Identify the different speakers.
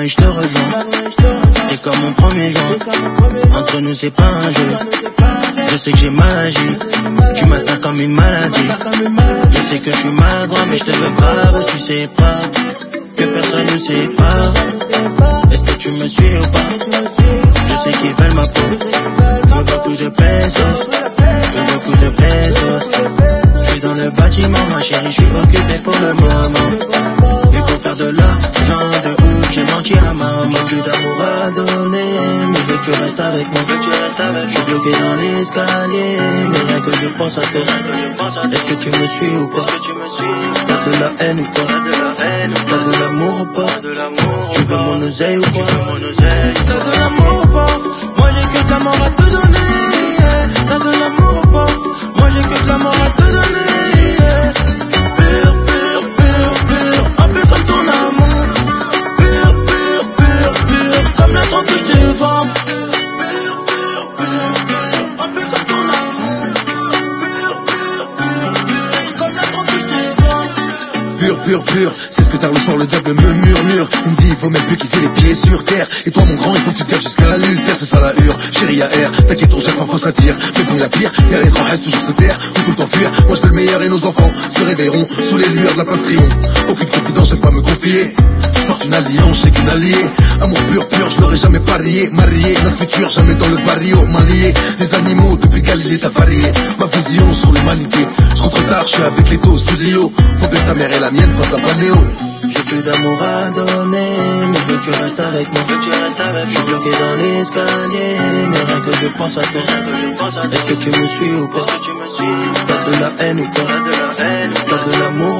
Speaker 1: et je te rejoins. T'es comme mon premier joint. Entre nous c'est pas un jeu. Je sais que j'ai mal agi. Tu m'atteins comme une maladie. Je sais que je suis maladroit mais je te veux grave. Tu sais pas que personne ne sait pas. Est-ce que tu me suis ou pas? Je sais qu'ils veulent ma peau. Je veux beaucoup de pesos. Je veux beaucoup de pesos. Je suis dans le bâtiment ma chérie. Je suis occupé pour le moment. Il faut faire de l'argent de ouf. J'ai menti à maman. J'ai plus d'amour à donner, mais je veux que tu restes avec moi. Je suis bloqué dans l'escalier, mais rien que je pense à toi. Est-ce que tu me suis ou pas? T'as de la haine ou pas? T'as de l'amour ou pas? Tu veux mon oseille ou quoi? T'as de l'amour ou pas? Moi j'ai que de l'amour à te donner. T'as de l'amour ou pas? Moi j'ai que de l'amour à te donner. Pur, pur, pur, pur, un peu comme ton amour. Pur, pur, pur, pur, comme la drogue que je te vends. Pur, pur, pur, pur, un peu comme ton amour. Pur, pur, pur, pur, comme la drogue que je te vends.
Speaker 2: Pur, pur, pur, c'est ce que tard le soir le diable me murmure. Il me dit il faut même plus qu'ils aient les pieds sur terre. Et toi mon grand il faut que tu te caches jusqu'à la l'ulcère. C'est ça la hure, chérie y'a air. T'inquiète on gère parfois ça tire. Mais bon y'a pire, y'a les reste toujours se taire ou tout le temps fuir. Moi je veux le meilleur et nos enfants se réveilleront sous les lueurs de la place Triomphe. Aucune confidence, j'aime pas me confier. Je porte une alliance, je sais qu'une alliée. Amour pur, pur, je l'aurais jamais parié. Marié, notre futur jamais dans le barrio. M'allier, les animaux depuis Galilée t'as varié. Ma vision sur l'humanité. Je rentre tard, je suis avec les taux studio. Faut bien ta mère et la mienne face à Paléo.
Speaker 1: J'ai plus d'amour à donner, mais je veux que tu restes avec moi. Je suis bloqué dans l'escalier, mais rien que je pense à toi. Est-ce que tu me suis ou pas? T'as de la haine ou pas? T'as de l'amour